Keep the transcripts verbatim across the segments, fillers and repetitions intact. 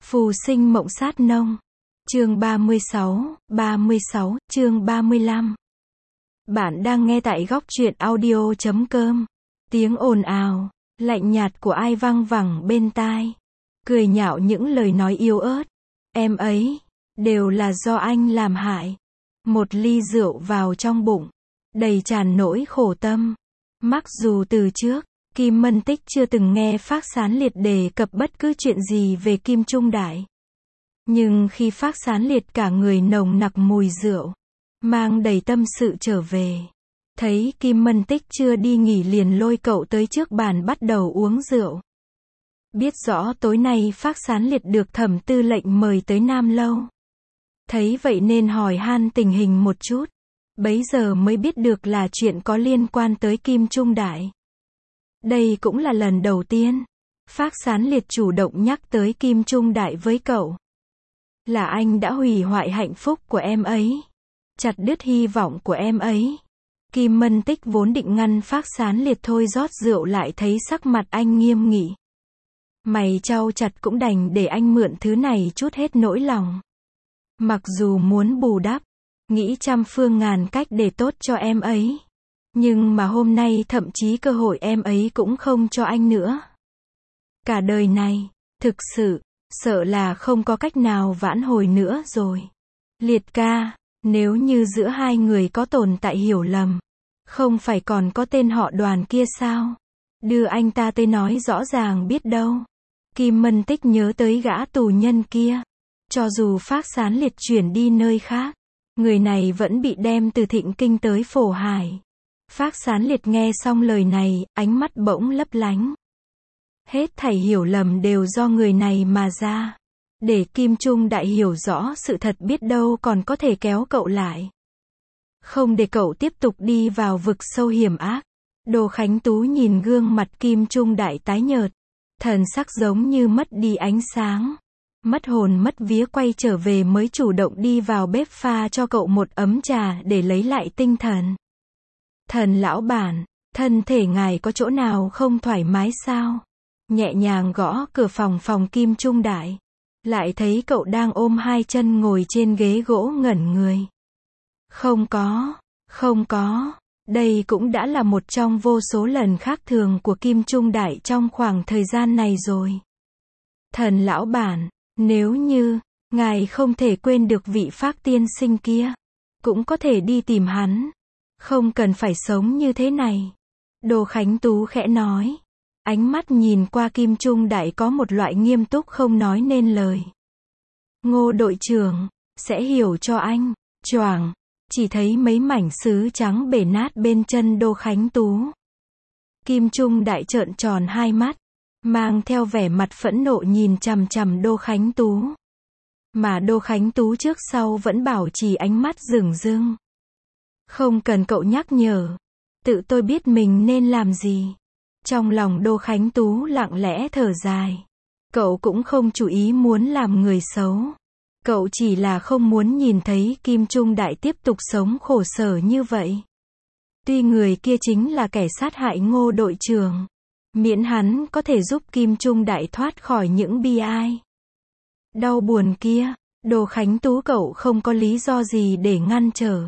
Phù sinh mộng sát nông. Chương ba mươi sáu, ba mươi sáu, chương ba mươi lăm. Bạn đang nghe tại góc truyện audio chấm com. Tiếng ồn ào, lạnh nhạt của ai văng vẳng bên tai. Cười nhạo những lời nói yếu ớt. Em ấy, đều là do anh làm hại. Một ly rượu vào trong bụng, đầy tràn nỗi khổ tâm. Mặc dù từ trước, Kim Mân Tích chưa từng nghe Phác Sán Liệt đề cập bất cứ chuyện gì về Kim Trung Đại. Nhưng khi Phác Sán Liệt cả người nồng nặc mùi rượu, mang đầy tâm sự trở về, thấy Kim Mân Tích chưa đi nghỉ liền lôi cậu tới trước bàn bắt đầu uống rượu. Biết rõ tối nay Phác Sán Liệt được Thẩm Tư lệnh mời tới Nam Lâu. Thấy vậy nên hỏi han tình hình một chút. Bấy giờ mới biết được là chuyện có liên quan tới Kim Trung Đại. Đây cũng là lần đầu tiên Phác Sán Liệt chủ động nhắc tới Kim Trung Đại với cậu. Là anh đã hủy hoại hạnh phúc của em ấy, chặt đứt hy vọng của em ấy. Kim Mân Tích vốn định ngăn Phác Sán Liệt thôi rót rượu lại thấy sắc mặt anh nghiêm nghị. Mày trao chặt cũng đành để anh mượn thứ này chút hết nỗi lòng. Mặc dù muốn bù đắp, nghĩ trăm phương ngàn cách để tốt cho em ấy. Nhưng mà hôm nay thậm chí cơ hội em ấy cũng không cho anh nữa. Cả đời này, thực sự, sợ là không có cách nào vãn hồi nữa rồi. Liệt ca, nếu như giữa hai người có tồn tại hiểu lầm, không phải còn có tên họ Đoàn kia sao? Đưa anh ta tới nói rõ ràng biết đâu. Kim Mân Tích nhớ tới gã tù nhân kia. Cho dù Phác Sán Liệt chuyển đi nơi khác, người này vẫn bị đem từ Thịnh Kinh tới Phổ Hải. Phác Sán Liệt nghe xong lời này, ánh mắt bỗng lấp lánh. Hết thảy hiểu lầm đều do người này mà ra. Để Kim Trung Đại hiểu rõ sự thật biết đâu còn có thể kéo cậu lại. Không để cậu tiếp tục đi vào vực sâu hiểm ác. Đồ Khánh Tú nhìn gương mặt Kim Trung Đại tái nhợt. Thần sắc giống như mất đi ánh sáng. Mất hồn mất vía quay trở về mới chủ động đi vào bếp pha cho cậu một ấm trà để lấy lại tinh thần. Thần lão bản, thân thể ngài có chỗ nào không thoải mái sao? Nhẹ nhàng gõ cửa phòng phòng Kim Trung Đại. Lại thấy cậu đang ôm hai chân ngồi trên ghế gỗ ngẩn người. Không có, không có. Đây cũng đã là một trong vô số lần khác thường của Kim Trung Đại trong khoảng thời gian này rồi. Thần lão bản, nếu như ngài không thể quên được vị Phác tiên sinh kia, cũng có thể đi tìm hắn. Không cần phải sống như thế này. Đồ Khánh Tú khẽ nói. Ánh mắt nhìn qua Kim Trung Đại có một loại nghiêm túc không nói nên lời. Ngô đội trưởng, sẽ hiểu cho anh. Choàng, chỉ thấy mấy mảnh sứ trắng bể nát bên chân Đô Khánh Tú. Kim Trung Đại trợn tròn hai mắt, mang theo vẻ mặt phẫn nộ nhìn chằm chằm Đô Khánh Tú. Mà Đô Khánh Tú trước sau vẫn bảo trì ánh mắt rừng rưng. Không cần cậu nhắc nhở, tự tôi biết mình nên làm gì. Trong lòng Đô Khánh Tú lặng lẽ thở dài. Cậu cũng không chủ ý muốn làm người xấu. Cậu chỉ là không muốn nhìn thấy Kim Trung Đại tiếp tục sống khổ sở như vậy. Tuy người kia chính là kẻ sát hại Ngô đội trưởng, miễn hắn có thể giúp Kim Trung Đại thoát khỏi những bi ai, đau buồn kia, Đồ Khánh Tú cậu không có lý do gì để ngăn trở.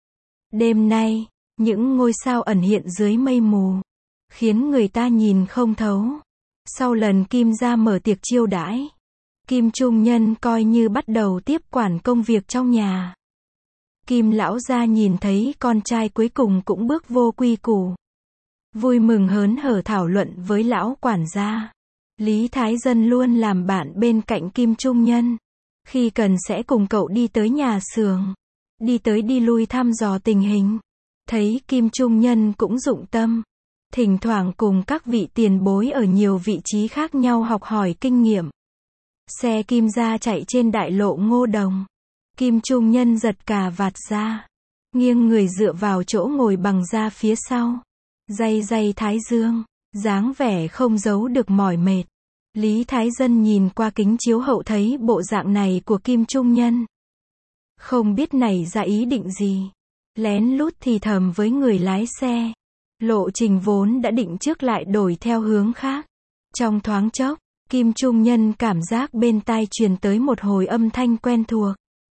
Đêm nay, những ngôi sao ẩn hiện dưới mây mù, khiến người ta nhìn không thấu. Sau lần Kim gia mở tiệc chiêu đãi, Kim Trung Nhân coi như bắt đầu tiếp quản công việc trong nhà. Kim lão gia nhìn thấy con trai cuối cùng cũng bước vô quy củ, vui mừng hớn hở thảo luận với lão quản gia. Lý Thái Dân luôn làm bạn bên cạnh Kim Trung Nhân, khi cần sẽ cùng cậu đi tới nhà xưởng, đi tới đi lui thăm dò tình hình. Thấy Kim Trung Nhân cũng dụng tâm, thỉnh thoảng cùng các vị tiền bối ở nhiều vị trí khác nhau học hỏi kinh nghiệm. Xe Kim gia chạy trên đại lộ Ngô Đồng. Kim Trung Nhân giật cà vạt ra, nghiêng người dựa vào chỗ ngồi bằng da phía sau, day day thái dương, dáng vẻ không giấu được mỏi mệt. Lý Thái Dân nhìn qua kính chiếu hậu thấy bộ dạng này của Kim Trung Nhân, không biết nảy ra ý định gì, lén lút thì thầm với người lái xe. Lộ trình vốn đã định trước lại đổi theo hướng khác. Trong thoáng chốc, Kim Trung Nhân cảm giác bên tai truyền tới một hồi âm thanh quen thuộc.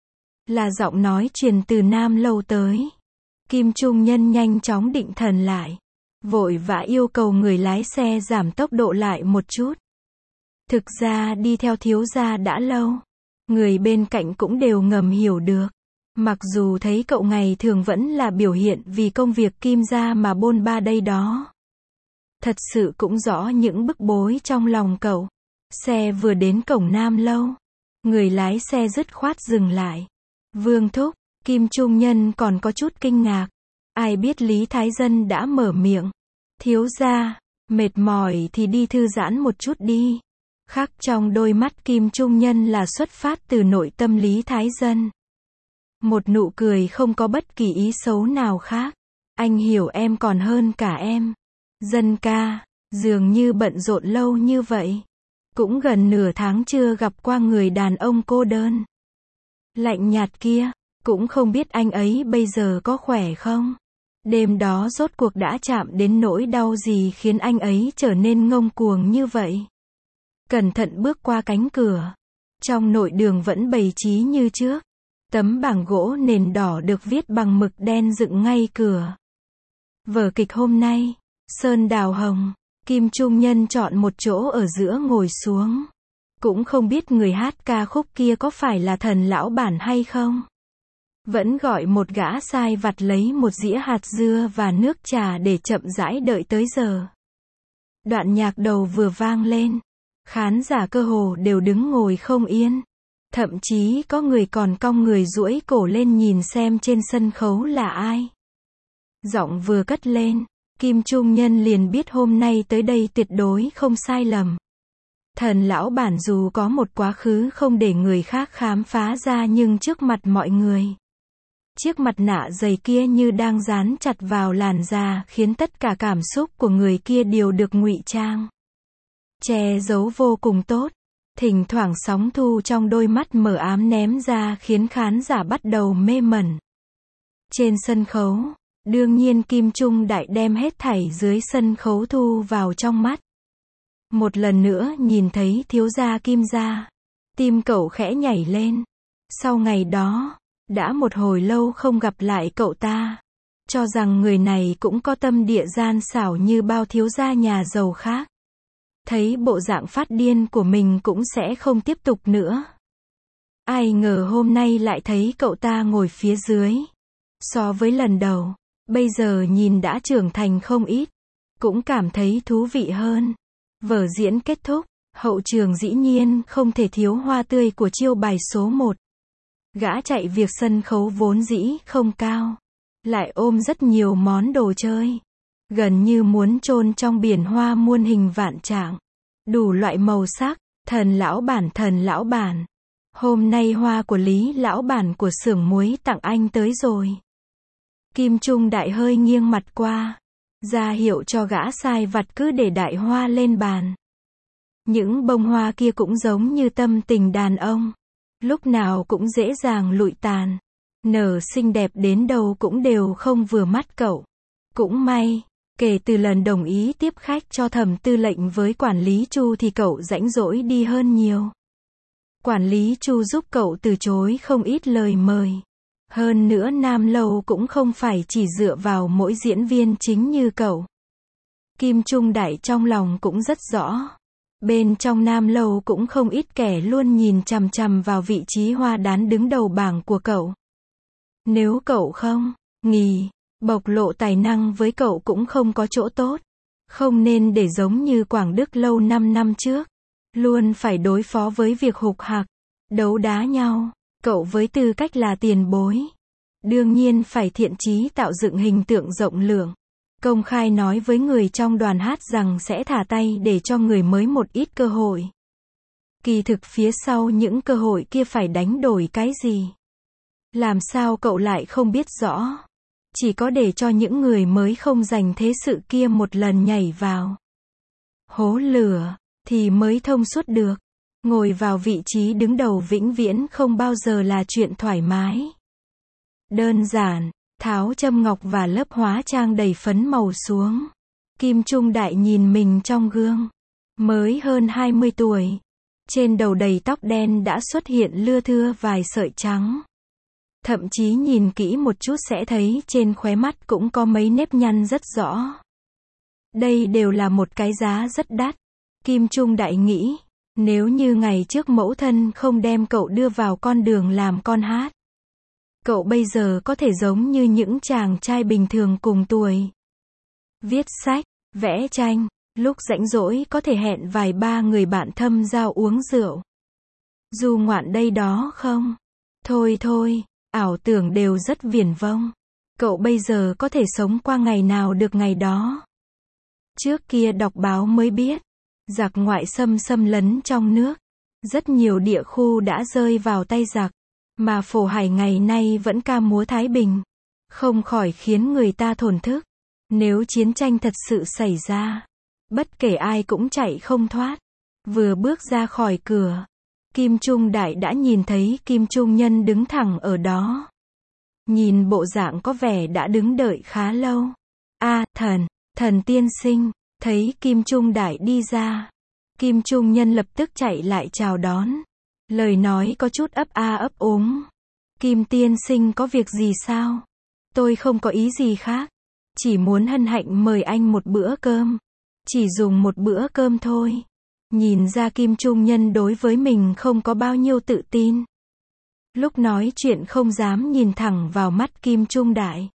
Là giọng nói truyền từ Nam Lâu tới. Kim Trung Nhân nhanh chóng định thần lại. Vội vã yêu cầu người lái xe giảm tốc độ lại một chút. Thực ra đi theo thiếu gia đã lâu. Người bên cạnh cũng đều ngầm hiểu được. Mặc dù thấy cậu ngày thường vẫn là biểu hiện vì công việc Kim gia mà bôn ba đây đó. Thật sự cũng rõ những bức bối trong lòng cậu. Xe vừa đến cổng Nam Lâu. Người lái xe dứt khoát dừng lại. Vương thúc, Kim Trung Nhân còn có chút kinh ngạc. Ai biết Lý Thái Dân đã mở miệng. Thiếu gia, mệt mỏi thì đi thư giãn một chút đi. Khắc trong đôi mắt Kim Trung Nhân là xuất phát từ nội tâm Lý Thái Dân. Một nụ cười không có bất kỳ ý xấu nào khác. Anh hiểu em còn hơn cả em. Dân ca, dường như bận rộn lâu như vậy. Cũng gần nửa tháng chưa gặp qua người đàn ông cô đơn. Lạnh nhạt kia, cũng không biết anh ấy bây giờ có khỏe không? Đêm đó rốt cuộc đã chạm đến nỗi đau gì khiến anh ấy trở nên ngông cuồng như vậy? Cẩn thận bước qua cánh cửa. Trong nội đường vẫn bày trí như trước. Tấm bảng gỗ nền đỏ được viết bằng mực đen dựng ngay cửa. Vở kịch hôm nay, Sơn Đào Hồng, Kim Trung Nhân chọn một chỗ ở giữa ngồi xuống. Cũng không biết người hát ca khúc kia có phải là Thần lão bản hay không. Vẫn gọi một gã sai vặt lấy một dĩa hạt dưa và nước trà để chậm rãi đợi tới giờ. Đoạn nhạc đầu vừa vang lên. Khán giả cơ hồ đều đứng ngồi không yên. Thậm chí có người còn cong người duỗi cổ lên nhìn xem trên sân khấu là ai. Giọng vừa cất lên, Kim Trung Nhân liền biết hôm nay tới đây tuyệt đối không sai lầm. Thần lão bản dù có một quá khứ không để người khác khám phá ra nhưng trước mặt mọi người. Chiếc mặt nạ dày kia như đang dán chặt vào làn da khiến tất cả cảm xúc của người kia đều được ngụy trang. Che giấu vô cùng tốt. Thỉnh thoảng sóng thu trong đôi mắt mờ ám ném ra khiến khán giả bắt đầu mê mẩn. Trên sân khấu, đương nhiên Kim Trung Đại đem hết thảy dưới sân khấu thu vào trong mắt. Một lần nữa nhìn thấy thiếu gia Kim gia, tim cậu khẽ nhảy lên. Sau ngày đó, đã một hồi lâu không gặp lại cậu ta. Cho rằng người này cũng có tâm địa gian xảo như bao thiếu gia nhà giàu khác. Thấy bộ dạng phát điên của mình cũng sẽ không tiếp tục nữa. Ai ngờ hôm nay lại thấy cậu ta ngồi phía dưới. So với lần đầu, bây giờ nhìn đã trưởng thành không ít. Cũng cảm thấy thú vị hơn. Vở diễn kết thúc, hậu trường dĩ nhiên không thể thiếu hoa tươi của chiêu bài số một. Gã chạy việc sân khấu vốn dĩ không cao. Lại ôm rất nhiều món đồ chơi. Gần như muốn chôn trong biển hoa muôn hình vạn trạng. Đủ loại màu sắc, thần lão bản thần lão bản. Hôm nay hoa của Lý lão bản của xưởng muối tặng anh tới rồi. Kim Trung Đại hơi nghiêng mặt qua. Ra hiệu cho gã sai vặt cứ để đại hoa lên bàn. Những bông hoa kia cũng giống như tâm tình đàn ông. Lúc nào cũng dễ dàng lụi tàn. Nở xinh đẹp đến đâu cũng đều không vừa mắt cậu. Cũng may. Kể từ lần đồng ý tiếp khách cho Thẩm Tư lệnh với quản lý Chu thì cậu rãnh rỗi đi hơn nhiều. Quản lý Chu giúp cậu từ chối không ít lời mời. Hơn nữa Nam Lâu cũng không phải chỉ dựa vào mỗi diễn viên chính như cậu. Kim Trung Đại trong lòng cũng rất rõ. Bên trong Nam Lâu cũng không ít kẻ luôn nhìn chằm chằm vào vị trí hoa đán đứng đầu bảng của cậu. Nếu cậu không nghỉ, bộc lộ tài năng với cậu cũng không có chỗ tốt. Không nên để giống như Quảng Đức lâu năm năm trước. Luôn phải đối phó với việc hục hạc, đấu đá nhau. Cậu với tư cách là tiền bối. Đương nhiên phải thiện chí tạo dựng hình tượng rộng lượng. Công khai nói với người trong đoàn hát rằng sẽ thả tay để cho người mới một ít cơ hội. Kỳ thực phía sau những cơ hội kia phải đánh đổi cái gì? Làm sao cậu lại không biết rõ? Chỉ có để cho những người mới không dành thế sự kia một lần nhảy vào hố lửa, thì mới thông suốt được. Ngồi vào vị trí đứng đầu vĩnh viễn không bao giờ là chuyện thoải mái. Đơn giản, tháo châm ngọc và lớp hóa trang đầy phấn màu xuống. Kim Trung Đại nhìn mình trong gương. mới hơn hai mươi tuổi. Trên đầu đầy tóc đen đã xuất hiện lưa thưa vài sợi trắng. Thậm chí nhìn kỹ một chút sẽ thấy trên khóe mắt cũng có mấy nếp nhăn rất rõ. Đây đều là một cái giá rất đắt. Kim Trung Đại nghĩ, nếu như ngày trước mẫu thân không đem cậu đưa vào con đường làm con hát, cậu bây giờ có thể giống như những chàng trai bình thường cùng tuổi. Viết sách, vẽ tranh, lúc rảnh rỗi có thể hẹn vài ba người bạn thâm giao uống rượu. Du ngoạn đây đó không? Thôi thôi, ảo tưởng đều rất viển vông. Cậu bây giờ có thể sống qua ngày nào được ngày đó. Trước kia đọc báo mới biết, giặc ngoại xâm xâm lấn trong nước. Rất nhiều địa khu đã rơi vào tay giặc. Mà Phổ Hải ngày nay vẫn ca múa Thái Bình. Không khỏi khiến người ta thổn thức. Nếu chiến tranh thật sự xảy ra, bất kể ai cũng chạy không thoát. Vừa bước ra khỏi cửa, Kim Trung Đại đã nhìn thấy Kim Trung Nhân đứng thẳng ở đó. Nhìn bộ dạng có vẻ đã đứng đợi khá lâu. A, thần, thần tiên sinh, thấy Kim Trung Đại đi ra. Kim Trung Nhân lập tức chạy lại chào đón. Lời nói có chút ấp a ấp úng. Kim tiên sinh có việc gì sao? Tôi không có ý gì khác. Chỉ muốn hân hạnh mời anh một bữa cơm. Chỉ dùng một bữa cơm thôi. Nhìn ra Kim Trung Nhân đối với mình không có bao nhiêu tự tin. Lúc nói chuyện không dám nhìn thẳng vào mắt Kim Trung Đại.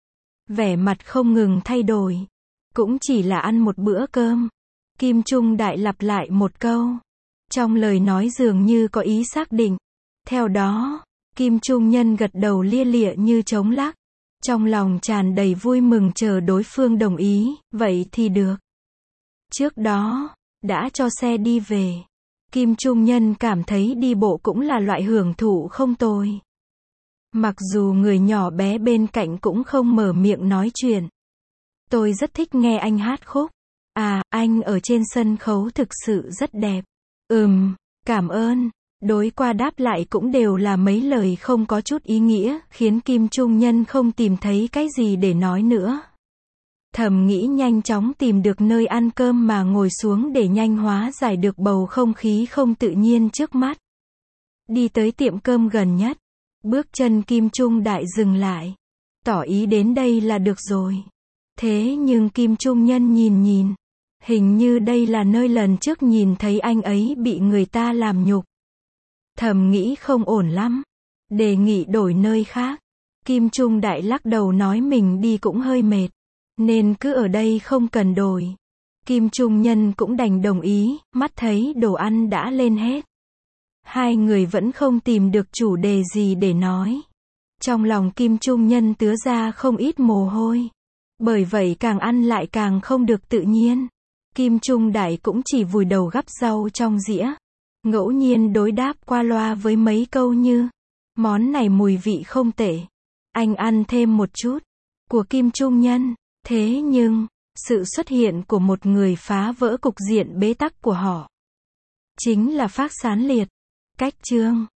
Vẻ mặt không ngừng thay đổi. Cũng chỉ là ăn một bữa cơm. Kim Trung Đại lặp lại một câu. Trong lời nói dường như có ý xác định. Theo đó, Kim Trung Nhân gật đầu lia lịa như trống lắc. Trong lòng tràn đầy vui mừng chờ đối phương đồng ý, vậy thì được. Trước đó, đã cho xe đi về. Kim Trung Nhân cảm thấy đi bộ cũng là loại hưởng thụ không tồi. Mặc dù người nhỏ bé bên cạnh cũng không mở miệng nói chuyện. Tôi rất thích nghe anh hát khúc. À, anh ở trên sân khấu thực sự rất đẹp. Ừm, cảm ơn. Đối qua đáp lại cũng đều là mấy lời không có chút ý nghĩa, khiến Kim Trung Nhân không tìm thấy cái gì để nói nữa. Thầm nghĩ nhanh chóng tìm được nơi ăn cơm mà ngồi xuống để nhanh hóa giải được bầu không khí không tự nhiên trước mắt. Đi tới tiệm cơm gần nhất. Bước chân Kim Trung Đại dừng lại. Tỏ ý đến đây là được rồi. Thế nhưng Kim Trung Nhân nhìn nhìn. Hình như đây là nơi lần trước nhìn thấy anh ấy bị người ta làm nhục. Thầm nghĩ không ổn lắm. Đề nghị đổi nơi khác. Kim Trung Đại lắc đầu nói mình đi cũng hơi mệt. Nên cứ ở đây không cần đổi. Kim Trung Nhân cũng đành đồng ý, mắt thấy đồ ăn đã lên hết. Hai người vẫn không tìm được chủ đề gì để nói. Trong lòng Kim Trung Nhân tứa ra không ít mồ hôi. Bởi vậy càng ăn lại càng không được tự nhiên. Kim Trung Đại cũng chỉ vùi đầu gắp rau trong dĩa. Ngẫu nhiên đối đáp qua loa với mấy câu như, món này mùi vị không tệ. Anh ăn thêm một chút. Của Kim Trung Nhân. Thế nhưng, sự xuất hiện của một người phá vỡ cục diện bế tắc của họ. Chính là Phác Sán Liệt. Cách chương